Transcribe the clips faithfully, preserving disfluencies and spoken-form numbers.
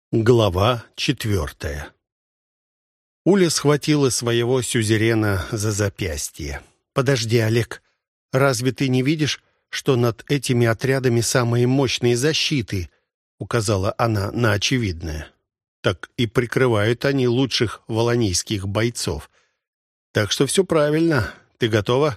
Глава четвертая. Уля схватила своего сюзерена за запястье. «Подожди, Олег, разве ты не видишь, что над этими отрядами самые мощные защиты?» указала она на очевидное. «Так и прикрывают они лучших волонийских бойцов. Так что все правильно. Ты готова?»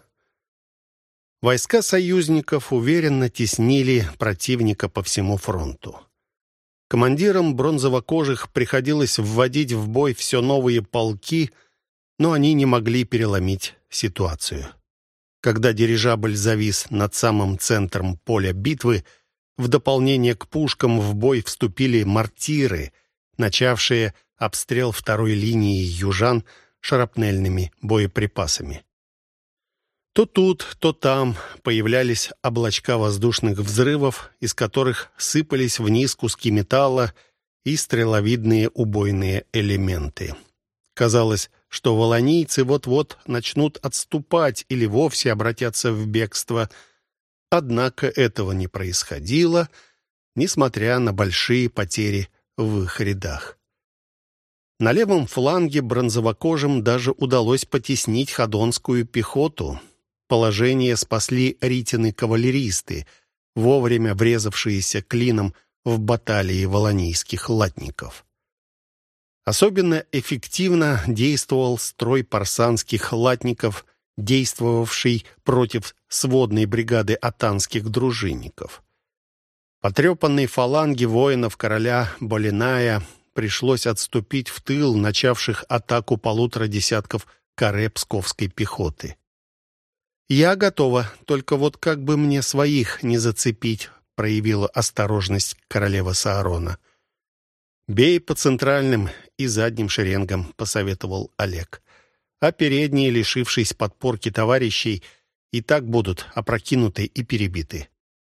Войска союзников уверенно теснили противника по всему фронту. Командирам бронзовокожих приходилось вводить в бой все новые полки, но они не могли переломить ситуацию. Когда дирижабль завис над самым центром поля битвы, в дополнение к пушкам в бой вступили мортиры, начавшие обстрел второй линии южан шрапнельными боеприпасами. То тут, то там появлялись облачка воздушных взрывов, из которых сыпались вниз куски металла и стреловидные убойные элементы. Казалось, что волонийцы вот-вот начнут отступать или вовсе обратятся в бегство. Однако этого не происходило, несмотря на большие потери в их рядах. На левом фланге бронзовокожим даже удалось потеснить ходонскую пехоту. Положение спасли Ритины кавалеристы, вовремя врезавшиеся клином в баталии волонийских латников. Особенно эффективно действовал строй парсанских латников, действовавший против сводной бригады атанских дружинников. Потрепанной фаланге воинов короля Болиная пришлось отступить в тыл начавших атаку полутора десятков каре псковской пехоты. «Я готова, только вот как бы мне своих не зацепить», проявила осторожность королева Саарона. «Бей по центральным и задним шеренгам», — посоветовал Олег. «А передние, лишившись подпорки товарищей, и так будут опрокинуты и перебиты».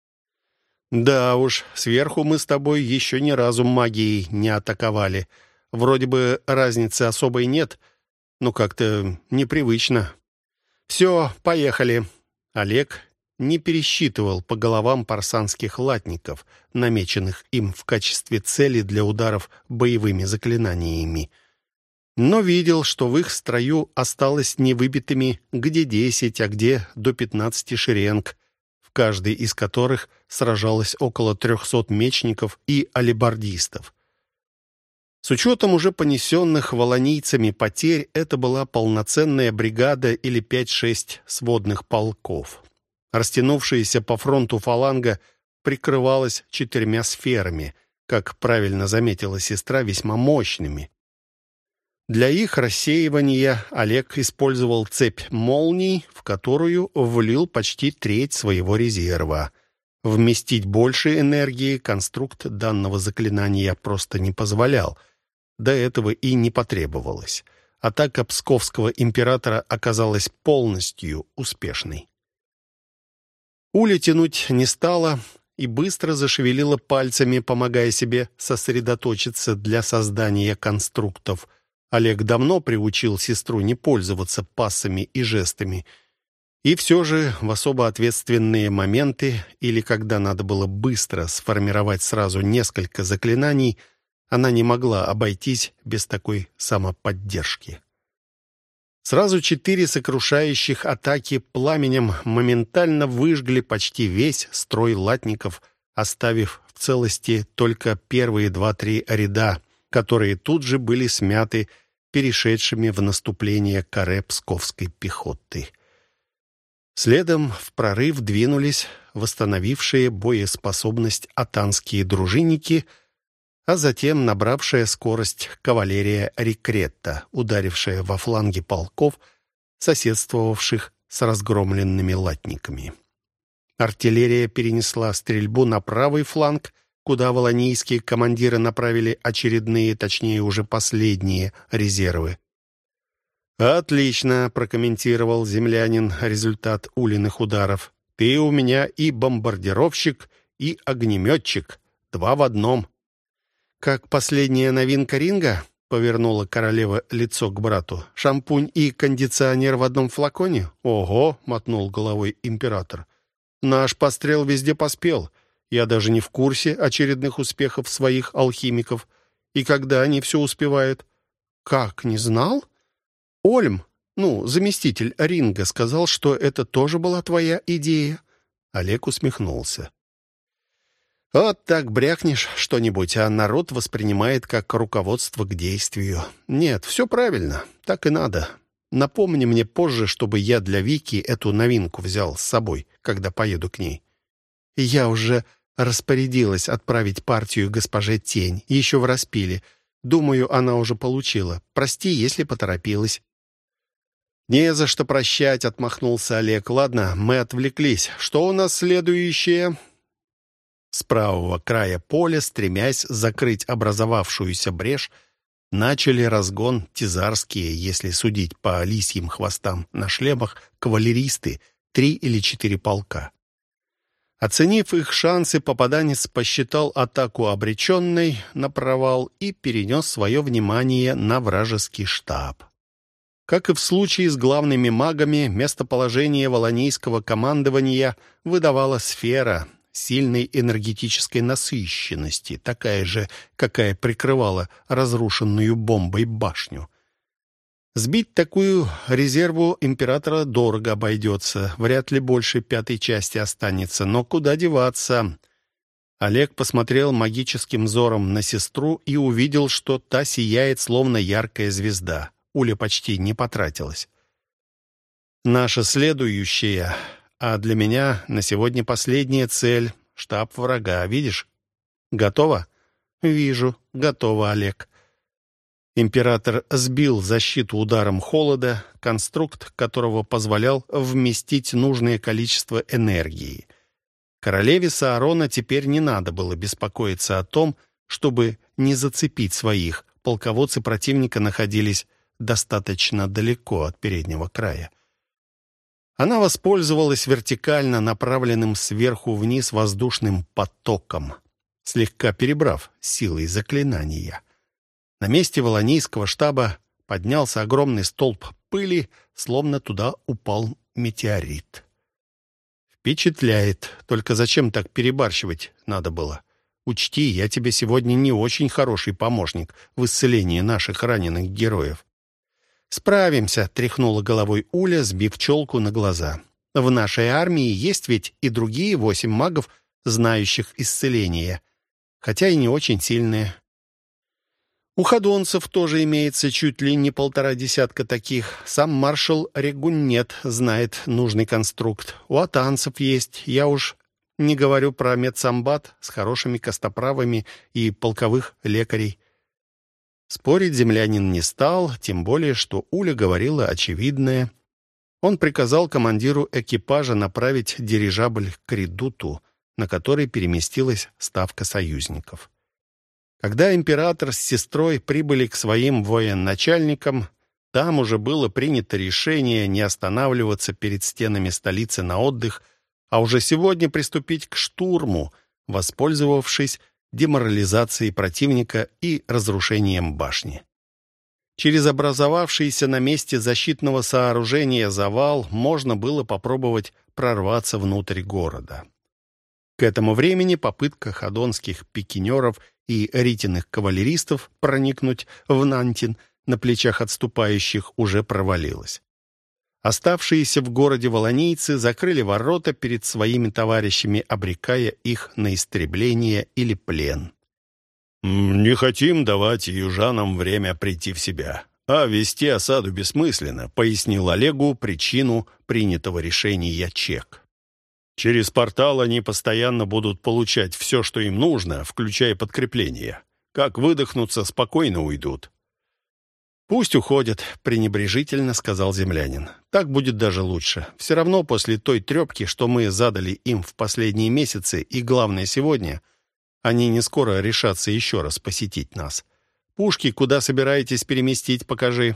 «Да уж, сверху мы с тобой еще ни разу магией не атаковали. Вроде бы разницы особой нет, но как-то непривычно». «Все, поехали». Олег не пересчитывал по головам парсанских латников, намеченных им в качестве цели для ударов боевыми заклинаниями. Но видел, что в их строю осталось невыбитыми где десять, а где до пятнадцати шеренг, в каждой из которых сражалось около трехсот мечников и алебардистов. С учетом уже понесенных волонийцами потерь, это была полноценная бригада или пять-шесть сводных полков. Растянувшаяся по фронту фаланга прикрывалась четырьмя сферами, как правильно заметила сестра, весьма мощными. Для их рассеивания Олег использовал цепь молний, в которую влил почти треть своего резерва. Вместить больше энергии конструкт данного заклинания просто не позволял. До этого и не потребовалось. Атака псковского императора оказалась полностью успешной. Уля тянуть не стала и быстро зашевелила пальцами, помогая себе сосредоточиться для создания конструктов. Олег давно приучил сестру не пользоваться пассами и жестами. И все же в особо ответственные моменты или когда надо было быстро сформировать сразу несколько заклинаний, она не могла обойтись без такой самоподдержки. Сразу четыре сокрушающих атаки пламенем моментально выжгли почти весь строй латников, оставив в целости только первые два-три ряда, которые тут же были смяты перешедшими в наступление каре псковской пехоты. Следом в прорыв двинулись восстановившие боеспособность атанские дружинники, а затем набравшая скорость кавалерия Рикретта, ударившая во фланги полков, соседствовавших с разгромленными латниками. Артиллерия перенесла стрельбу на правый фланг, куда волонийские командиры направили очередные, точнее уже последние, резервы. «Отлично», — прокомментировал землянин результат Улиных ударов. «Ты у меня и бомбардировщик, и огнеметчик. Два в одном». «Как последняя новинка ринга?» — повернула королева лицо к брату. «Шампунь и кондиционер в одном флаконе?» «Ого!» — мотнул головой император. «Наш пострел везде поспел. Я даже не в курсе очередных успехов своих алхимиков. И когда они все успевают? Как, не знал? Ольм, ну, заместитель Ринга, сказал, что это тоже была твоя идея. Олег усмехнулся. Вот так брякнешь что-нибудь, а народ воспринимает как руководство к действию. Нет, все правильно, так и надо. Напомни мне позже, чтобы я для Вики эту новинку взял с собой, когда поеду к ней. Я уже распорядилась отправить партию госпоже Тень, еще в распиле. Думаю, она уже получила. Прости, если поторопилась. «Не за что прощать», — отмахнулся Олег. «Ладно, мы отвлеклись. Что у нас следующее?» С правого края поля, стремясь закрыть образовавшуюся брешь, начали разгон тизарские, если судить по лисьим хвостам на шлемах, кавалеристы, три или четыре полка. Оценив их шансы, попаданец посчитал атаку обреченной на провал и перенес свое внимание на вражеский штаб. Как и в случае с главными магами, местоположение волонийского командования выдавала сфера сильной энергетической насыщенности, такая же, какая прикрывала разрушенную бомбой башню. Сбить такую резерву императора дорого обойдется, вряд ли больше пятой части останется, но куда деваться? Олег посмотрел магическим взором на сестру и увидел, что та сияет, словно яркая звезда. Уля почти не потратилась. Наша следующая, а для меня на сегодня последняя цель — штаб врага. Видишь? Готово? Вижу. Готово, Олег. Император сбил защиту ударом холода, конструкт которого позволял вместить нужное количество энергии. Королеве Саарона теперь не надо было беспокоиться о том, чтобы не зацепить своих. Полководцы противника находились достаточно далеко от переднего края. Она воспользовалась вертикально направленным сверху вниз воздушным потоком, слегка перебрав силой заклинания. На месте волонийского штаба поднялся огромный столб пыли, словно туда упал метеорит. Впечатляет. Только зачем так перебарщивать надо было? Учти, я тебе сегодня не очень хороший помощник в исцелении наших раненых героев. «Справимся», — тряхнула головой Уля, сбив челку на глаза. «В нашей армии есть ведь и другие восемь магов, знающих исцеление, хотя и не очень сильные. У ходонцев тоже имеется чуть ли не полтора десятка таких. Сам маршал Регуннет знает нужный конструкт. У атанцев есть, я уж не говорю про медсамбат с хорошими костоправами и полковых лекарей». Спорить землянин не стал, тем более, что Уля говорила очевидное. Он приказал командиру экипажа направить дирижабль к редуту, на который переместилась ставка союзников. Когда император с сестрой прибыли к своим военачальникам, там уже было принято решение не останавливаться перед стенами столицы на отдых, а уже сегодня приступить к штурму, воспользовавшись деморализацией противника и разрушением башни. Через образовавшийся на месте защитного сооружения завал можно было попробовать прорваться внутрь города. К этому времени попытка ходонских пикинеров и ритиных кавалеристов проникнуть в Нантин на плечах отступающих уже провалилась. Оставшиеся в городе волонийцы закрыли ворота перед своими товарищами, обрекая их на истребление или плен. «Не хотим давать южанам время прийти в себя, а вести осаду бессмысленно», пояснил Олегу причину принятого решения ЧЕК. «Через портал они постоянно будут получать все, что им нужно, включая подкрепление. Как выдохнутся, спокойно уйдут». «Пусть уходят», — пренебрежительно сказал землянин. «Так будет даже лучше. Все равно после той трепки, что мы задали им в последние месяцы, и главное сегодня, они не скоро решатся еще раз посетить нас. Пушки куда собираетесь переместить, покажи».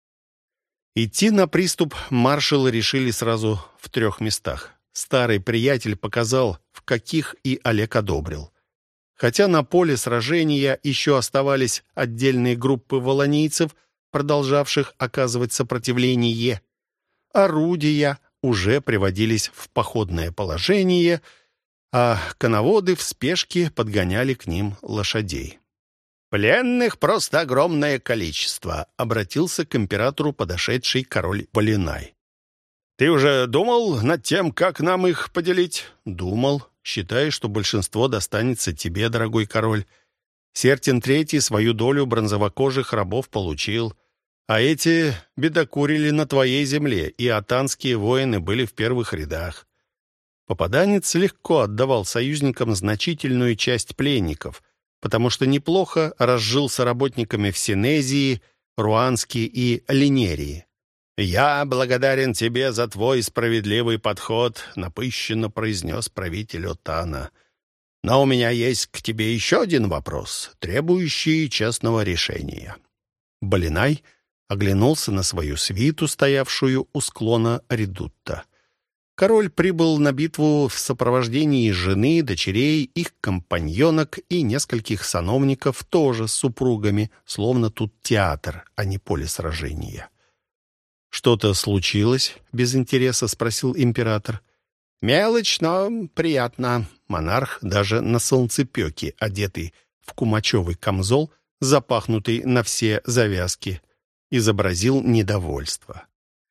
Идти на приступ маршалы решили сразу в трех местах. Старый приятель показал, в каких и Олег одобрил. Хотя на поле сражения еще оставались отдельные группы волонийцев, продолжавших оказывать сопротивление, орудия уже приводились в походное положение, а коноводы в спешке подгоняли к ним лошадей. «Пленных просто огромное количество», — обратился к императору подошедший король Полинай. «Ты уже думал над тем, как нам их поделить?» «Думал. Считай, что большинство достанется тебе, дорогой король. Сертин Третий свою долю бронзовокожих рабов получил, а эти бедокурили на твоей земле, и атанские воины были в первых рядах». Попаданец легко отдавал союзникам значительную часть пленников, потому что неплохо разжился работниками в Синезии, Руанске и Линерии. «Я благодарен тебе за твой справедливый подход», — напыщенно произнес правитель Отана. «Но у меня есть к тебе еще один вопрос, требующий честного решения». Балинай оглянулся на свою свиту, стоявшую у склона редутта. Король прибыл на битву в сопровождении жены, дочерей, их компаньонок и нескольких сановников, тоже с супругами, словно тут театр, а не поле сражения. «Что-то случилось?» — без интереса спросил император. «Мелочь, но приятно». Монарх, даже на солнцепеке, одетый в кумачевый камзол, запахнутый на все завязки, изобразил недовольство.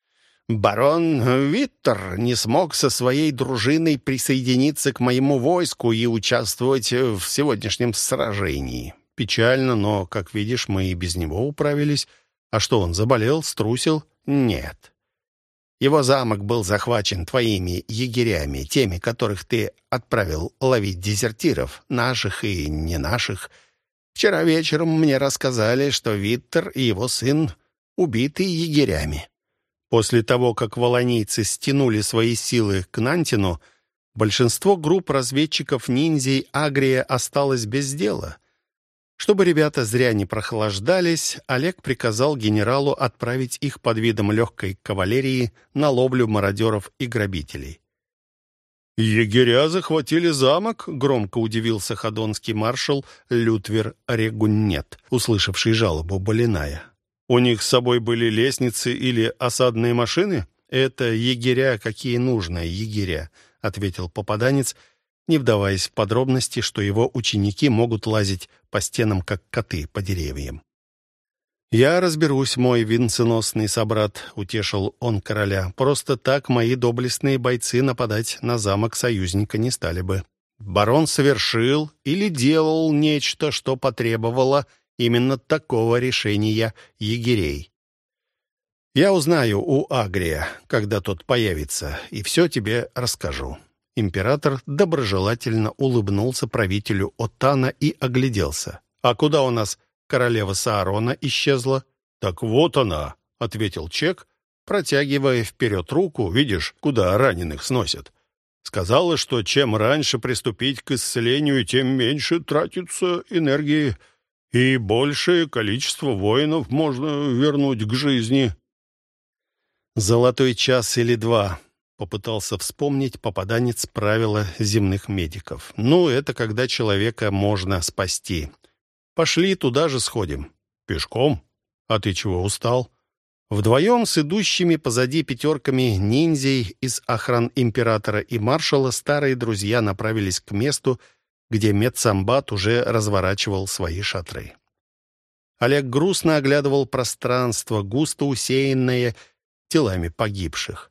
«Барон Виттер не смог со своей дружиной присоединиться к моему войску и участвовать в сегодняшнем сражении. Печально, но, как видишь, мы и без него управились. А что, он заболел, струсил? Нет. Его замок был захвачен твоими егерями, теми, которых ты отправил ловить дезертиров, наших и не наших. Вчера вечером мне рассказали, что Виттер и его сын убиты егерями». После того, как волонийцы стянули свои силы к Нантину, большинство групп разведчиков-ниндзей Агрия осталось без дела. Чтобы ребята зря не прохлаждались, Олег приказал генералу отправить их под видом легкой кавалерии на ловлю мародеров и грабителей. «Егеря захватили замок?» — громко удивился ходонский маршал Лютвер Регуннет, услышавший жалобу Балиная. «У них с собой были лестницы или осадные машины?» «Это егеря, какие нужно, егеря», — ответил попаданец, не вдаваясь в подробности, что его ученики могут лазить по стенам, как коты по деревьям. «Я разберусь, мой венценосный собрат», — утешил он короля. «Просто так мои доблестные бойцы нападать на замок союзника не стали бы. Барон совершил или делал нечто, что потребовало именно такого решения егерей. Я узнаю у Агрия, когда тот появится, и все тебе расскажу». Император доброжелательно улыбнулся правителю Отана и огляделся. «А куда у нас королева Саарона исчезла?» «Так вот она», — ответил Чек, протягивая вперед руку. «Видишь, куда раненых сносят. Сказала, что чем раньше приступить к исцелению, тем меньше тратится энергии, и большее количество воинов можно вернуть к жизни». «Золотой час или два», — попытался вспомнить попаданец правила земных медиков. «Ну, это когда человека можно спасти. Пошли туда же сходим». «Пешком? А ты чего, устал?» Вдвоем с идущими позади пятерками ниндзей из охран императора и маршала старые друзья направились к месту, где медсамбат уже разворачивал свои шатры. Олег грустно оглядывал пространство, густо усеянное телами погибших.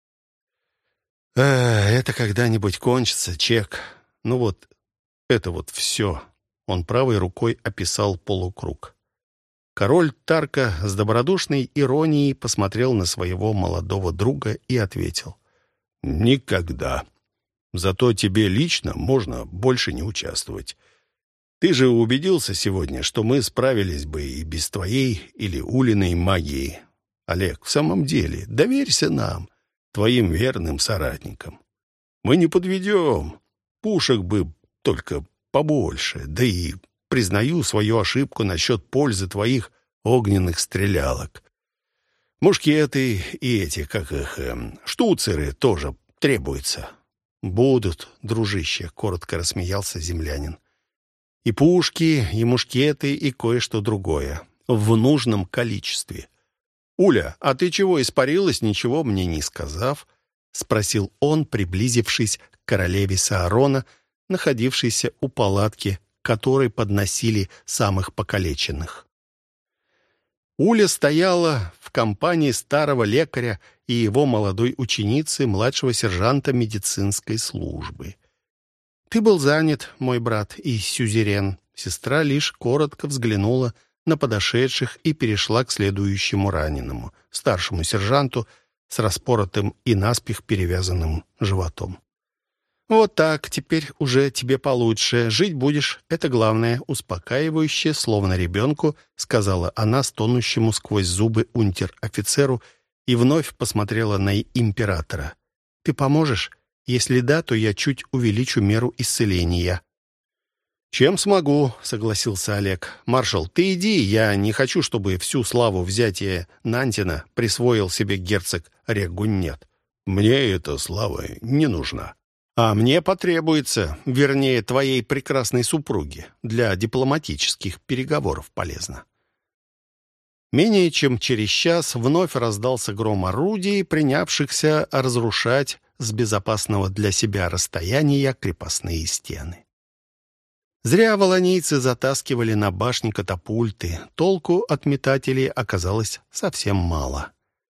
«Эх, это когда-нибудь кончится, Чек. Ну вот, это вот все». Он правой рукой описал полукруг. Король Тарка с добродушной иронией посмотрел на своего молодого друга и ответил: «Никогда. Зато тебе лично можно больше не участвовать. Ты же убедился сегодня, что мы справились бы и без твоей или Улиной магии. Олег, в самом деле, доверься нам, твоим верным соратникам. Мы не подведем. Пушек бы только побольше. Да и признаю свою ошибку насчет пользы твоих огненных стрелялок. Мушкеты и эти, как их, эм, штуцеры тоже требуются». «Будут, дружище», — коротко рассмеялся землянин. «И пушки, и мушкеты, и кое-что другое. В нужном количестве. Уля, а ты чего испарилась, ничего мне не сказав?» — спросил он, приблизившись к королеве Саарона, находившейся у палатки, которой подносили самых покалеченных. Уля стояла в компании старого лекаря и его молодой ученицы, младшего сержанта медицинской службы. «Ты был занят, мой брат и сюзерен». Сестра лишь коротко взглянула на подошедших и перешла к следующему раненому, старшему сержанту с распоротым и наспех перевязанным животом. «Вот так, теперь уже тебе получше. Жить будешь, это главное», — успокаивающе, словно ребенку, сказала она стонущему сквозь зубы унтер-офицеру и вновь посмотрела на императора. «Ты поможешь? Если да, то я чуть увеличу меру исцеления». «Чем смогу», — согласился Олег. «Маршал, ты иди, я не хочу, чтобы всю славу взятия Нантина присвоил себе герцог Регуннет. Мне эта слава не нужна. А мне потребуется, вернее, твоей прекрасной супруге, для дипломатических переговоров полезно». Менее чем через час вновь раздался гром орудий, принявшихся разрушать с безопасного для себя расстояния крепостные стены. Зря волонийцы затаскивали на башни катапульты, толку от метателей оказалось совсем мало.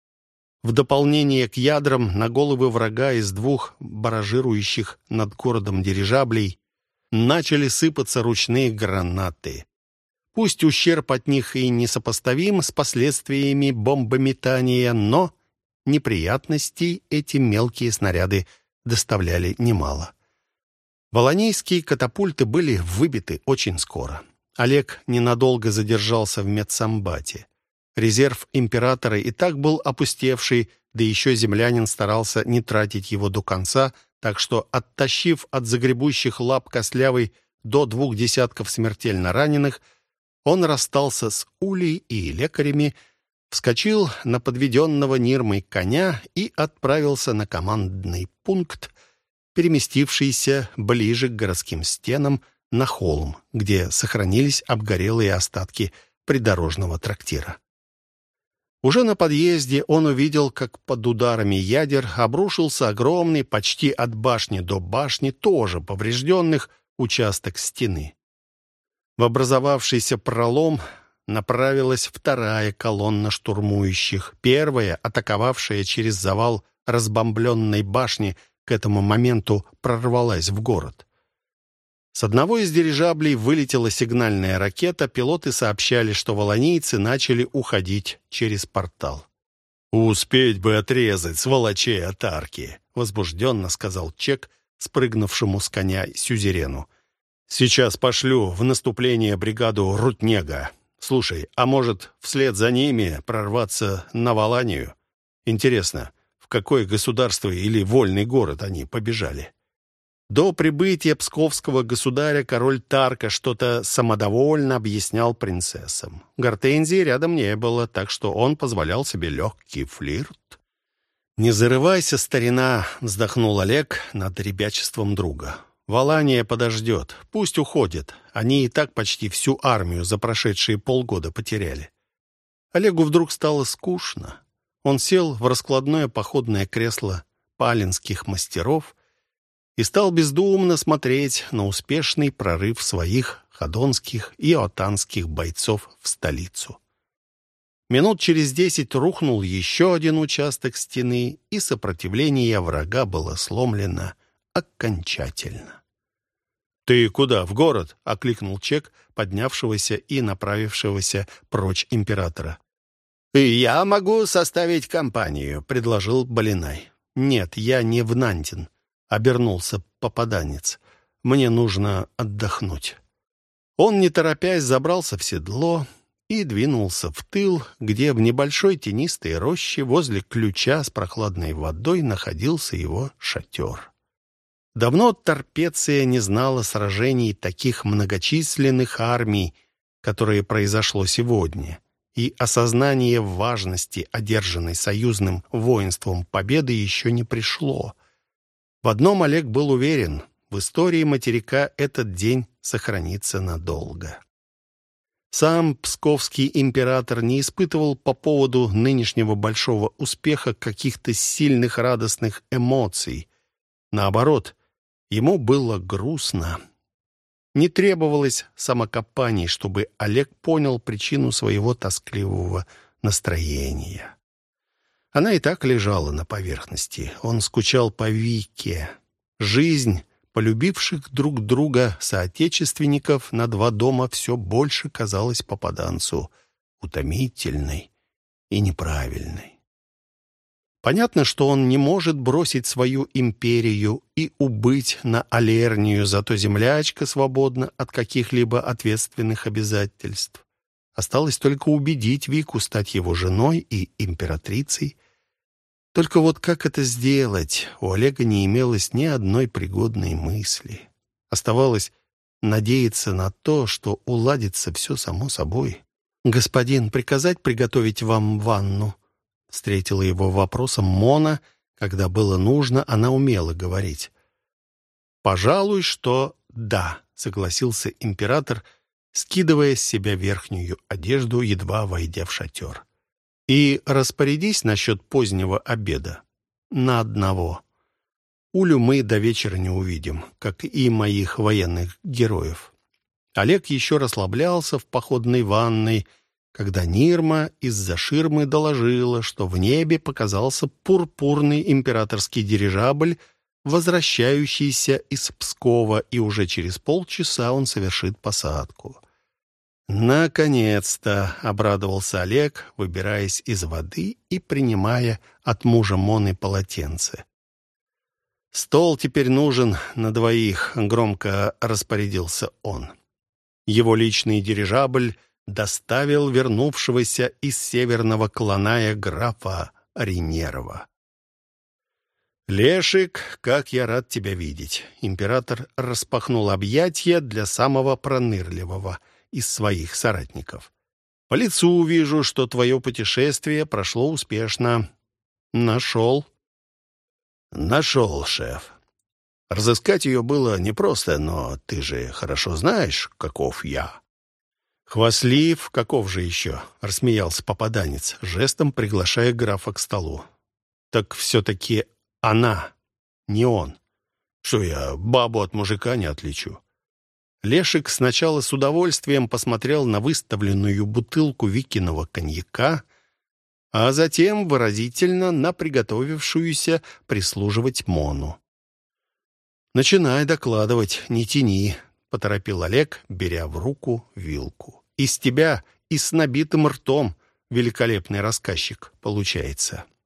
В дополнение к ядрам на головы врага из двух баражирующих над городом дирижаблей начали сыпаться ручные гранаты. Пусть ущерб от них и несопоставим с последствиями бомбометания, но неприятностей эти мелкие снаряды доставляли немало. Волонейские катапульты были выбиты очень скоро. Олег ненадолго задержался в медсамбате. Резерв императора и так был опустевший, да еще землянин старался не тратить его до конца, так что, оттащив от загребущих лап костлявой до двух десятков смертельно раненых, он расстался с Улей и лекарями, вскочил на подведенного Нирмой коня и отправился на командный пункт, переместившийся ближе к городским стенам на холм, где сохранились обгорелые остатки придорожного трактира. Уже на подъезде он увидел, как под ударами ядер обрушился огромный, почти от башни до башни, тоже поврежденных, участок стены. В образовавшийся пролом направилась вторая колонна штурмующих. Первая, атаковавшая через завал разбомбленной башни, к этому моменту прорвалась в город. С одного из дирижаблей вылетела сигнальная ракета, пилоты сообщали, что волонийцы начали уходить через портал. «Успеть бы отрезать сволочей от арки», — возбужденно сказал Чек, спрыгнувшему с коня сюзерену. «Сейчас пошлю в наступление бригаду Рутнега. Слушай, а может, вслед за ними прорваться на Валанию? Интересно, в какое государство или вольный город они побежали?» До прибытия псковского государя король Тарка что-то самодовольно объяснял принцессам. Гортензии рядом не было, так что он позволял себе легкий флирт. «Не зарывайся, старина», — вздохнул Олег над ребячеством друга. «Валания подождет, пусть уходит. Они и так почти всю армию за прошедшие полгода потеряли». Олегу вдруг стало скучно. Он сел в раскладное походное кресло палинских мастеров и стал бездумно смотреть на успешный прорыв своих ходонских и отанских бойцов в столицу. Минут через десять рухнул еще один участок стены, и сопротивление врага было сломлено окончательно. «Ты куда, в город?» — окликнул Чек, поднявшегося и направившегося прочь императора. «И я могу составить компанию», — предложил Балинай. «Нет, я не в Нантин», — обернулся попаданец. «Мне нужно отдохнуть». Он, не торопясь, забрался в седло и двинулся в тыл, где в небольшой тенистой роще возле ключа с прохладной водой находился его шатер. Давно Тарпеция не знала сражений таких многочисленных армий, которое произошло сегодня, и осознание важности одержанной союзным воинством победы еще не пришло. В одном Олег был уверен: в истории материка этот день сохранится надолго. Сам псковский император не испытывал по поводу нынешнего большого успеха каких-то сильных радостных эмоций. Наоборот, ему было грустно. Не требовалось самокопаний, чтобы Олег понял причину своего тоскливого настроения. Она и так лежала на поверхности. Он скучал по Вике. Жизнь полюбивших друг друга соотечественников на два дома все больше казалась попаданцу утомительной и неправильной. Понятно, что он не может бросить свою империю и убыть на Алернию, зато землячка свободна от каких-либо ответственных обязательств. Осталось только убедить Вику стать его женой и императрицей. Только вот как это сделать, у Олега не имелось ни одной пригодной мысли. Оставалось надеяться на то, что уладится все само собой. «Господин, приказать приготовить вам ванну?» Встретила его вопросом Мона. Когда было нужно, она умела говорить. «Пожалуй, что да», — согласился император, скидывая с себя верхнюю одежду, едва войдя в шатер. «И распорядись насчет позднего обеда. На одного. Улю мы до вечера не увидим, как и моих военных героев». Олег еще расслаблялся в походной ванной, когда Нирма из-за ширмы доложила, что в небе показался пурпурный императорский дирижабль, возвращающийся из Пскова, и уже через полчаса он совершит посадку. «Наконец-то!» — обрадовался Олег, выбираясь из воды и принимая от мужа Моны полотенце. «Стол теперь нужен на двоих», — громко распорядился он. Его личный дирижабль доставил вернувшегося из северного Кланая графа Ринерова. «Лешик, как я рад тебя видеть!» Император распахнул объятия для самого пронырливого из своих соратников. «По лицу вижу, что твое путешествие прошло успешно. Нашел?» «Нашел, шеф. Разыскать ее было непросто, но ты же хорошо знаешь, каков я». «Хвастлив, каков же еще?» — рассмеялся попаданец, жестом приглашая графа к столу. «Так все-таки она, не он. Что я бабу от мужика не отличу?» Лешик сначала с удовольствием посмотрел на выставленную бутылку Викиного коньяка, а затем выразительно на приготовившуюся прислуживать Мону. «Начинай докладывать, не тяни», — поторопил Олег, беря в руку вилку. «Из тебя и с набитым ртом великолепный рассказчик получается».